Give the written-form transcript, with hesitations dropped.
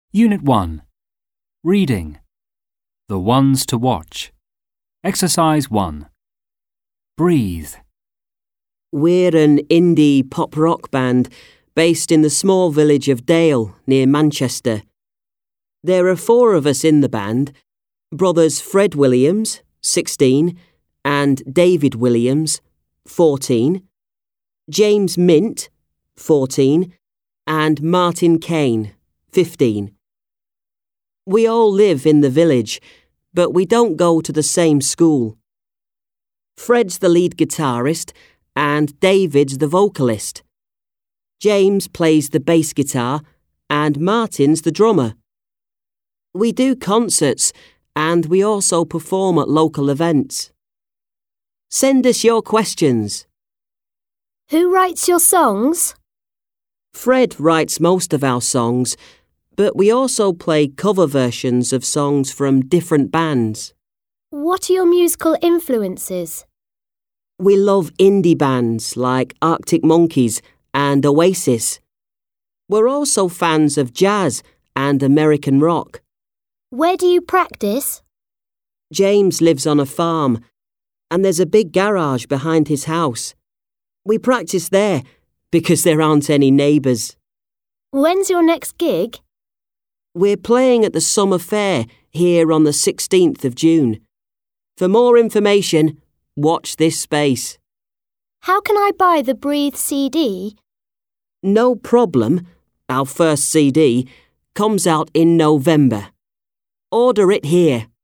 Unit 1. Reading. The ones to watch. Exercise 1. Breathe. We're an indie pop-rock band based in the small village of Dale, near Manchester. There are 4 of us in the band: brothers Fred Williams, 16, and David Williams, 14, James Mint, 14, and Martin Kane, 15. We all live in the village, but we don't go to the same school. Fred's the lead guitarist and David's the vocalist. James plays the bass guitar and Martin's the drummer. We do concerts and we also perform at local events. Send us your questions. Who writes your songs? Fred writes most of our songs, but we also play cover versions of songs from different bands. What are your musical influences? We love indie bands like Arctic Monkeys and Oasis. We're also fans of jazz and American rock. Where do you practice? James lives on a farm, and there's a big garage behind his house. We practice there because there aren't any neighbours. When's your next gig? We're playing at the Summer Fair here on the 16th of June. For more information, watch this space. How can I buy the Breathe CD? No problem. Our first CD comes out in November. Order it here.